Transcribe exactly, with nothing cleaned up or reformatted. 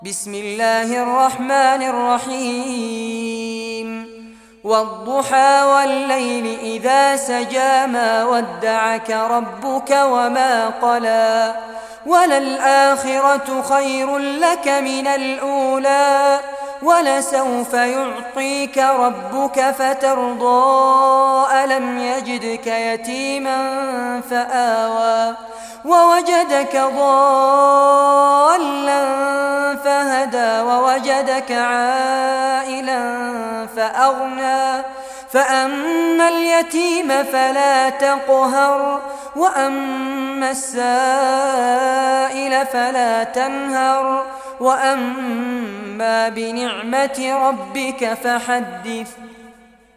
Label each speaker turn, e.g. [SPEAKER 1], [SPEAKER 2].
[SPEAKER 1] بسم الله الرحمن الرحيم والضحى والليل إذا سجى ما ودعك ربك وما قلى وللآخرة خير لك من الأولى ولسوف يعطيك ربك فترضى ألم يجدك يتيما فآوى ووجدك ضالا فهدى ووجدك عائلا فأغنى فأما اليتيم فلا تقهر وأما السائل فلا تنهر وأما بنعمة ربك فحدث